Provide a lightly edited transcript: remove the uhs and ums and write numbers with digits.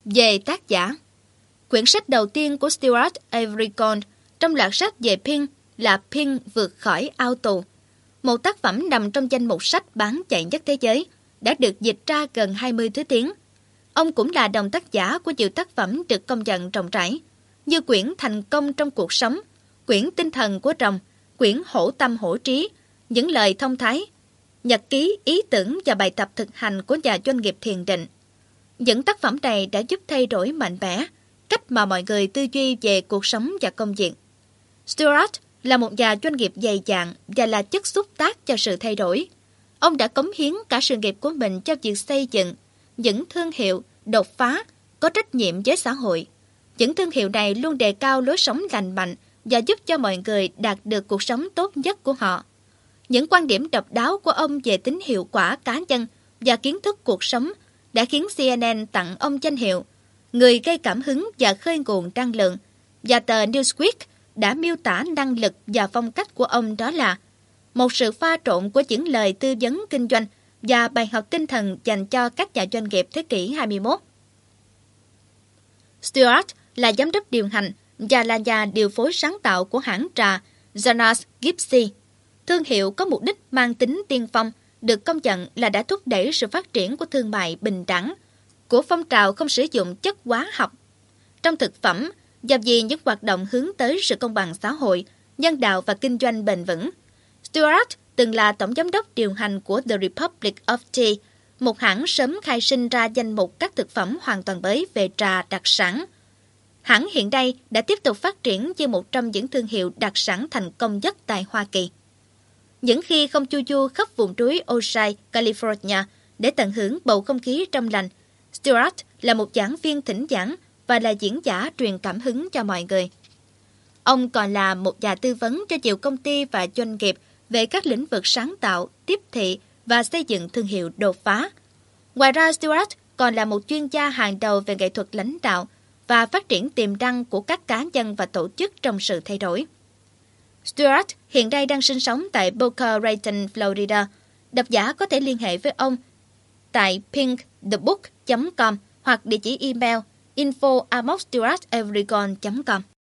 Về tác giả, quyển sách đầu tiên của Stuart Averigon trong loạt sách về Pink là Pink vượt khỏi ao tù, một tác phẩm nằm trong danh mục sách bán chạy nhất thế giới, đã được dịch ra gần 20 thứ tiếng. Ông cũng là đồng tác giả của nhiều tác phẩm được công nhận rộng rãi, như quyển Thành công trong cuộc sống, quyển Tinh thần của rồng, quyển Hổ tâm hổ trí, những lời thông thái, nhật ký ý tưởng và bài tập thực hành của nhà doanh nghiệp thiền định. Những tác phẩm này đã giúp thay đổi mạnh mẽ cách mà mọi người tư duy về cuộc sống và công việc. Stuart là một nhà doanh nghiệp dày dạn và là chất xúc tác cho sự thay đổi. Ông đã cống hiến cả sự nghiệp của mình cho việc xây dựng những thương hiệu đột phá, có trách nhiệm với xã hội. Những thương hiệu này luôn đề cao lối sống lành mạnh và giúp cho mọi người đạt được cuộc sống tốt nhất của họ. Những quan điểm độc đáo của ông về tính hiệu quả cá nhân và kiến thức cuộc sống đã khiến CNN tặng ông danh hiệu người gây cảm hứng và khơi nguồn năng lượng, và tờ Newsweek đã miêu tả năng lực và phong cách của ông đó là một sự pha trộn của những lời tư vấn kinh doanh và bài học tinh thần dành cho các nhà doanh nghiệp thế kỷ 21. Stuart là giám đốc điều hành và là nhà điều phối sáng tạo của hãng trà Jonas Gypsy. Thương hiệu có mục đích mang tính tiên phong, được công nhận là đã thúc đẩy sự phát triển của thương mại bình đẳng, của phong trào không sử dụng chất hóa học trong thực phẩm, và vì những hoạt động hướng tới sự công bằng xã hội, nhân đạo và kinh doanh bền vững. Stuart từng là tổng giám đốc điều hành của The Republic of Tea, một hãng sớm khai sinh ra danh mục các thực phẩm hoàn toàn mới về trà đặc sản. Hãng hiện nay đã tiếp tục phát triển như một trong những thương hiệu đặc sản thành công nhất tại Hoa Kỳ. Những khi không chu du khắp vùng núi Ojai, California để tận hưởng bầu không khí trong lành, Stuart là một giảng viên thỉnh giảng và là diễn giả truyền cảm hứng cho mọi người. Ông còn là một nhà tư vấn cho nhiều công ty và doanh nghiệp về các lĩnh vực sáng tạo, tiếp thị và xây dựng thương hiệu đột phá. Ngoài ra, Stuart còn là một chuyên gia hàng đầu về nghệ thuật lãnh đạo và phát triển tiềm năng của các cá nhân và tổ chức trong sự thay đổi. Stuart hiện nay đang sinh sống tại Boca Raton, Florida. Độc giả có thể liên hệ với ông tại pinkthebook.com hoặc địa chỉ email info@stuartaverigon.com.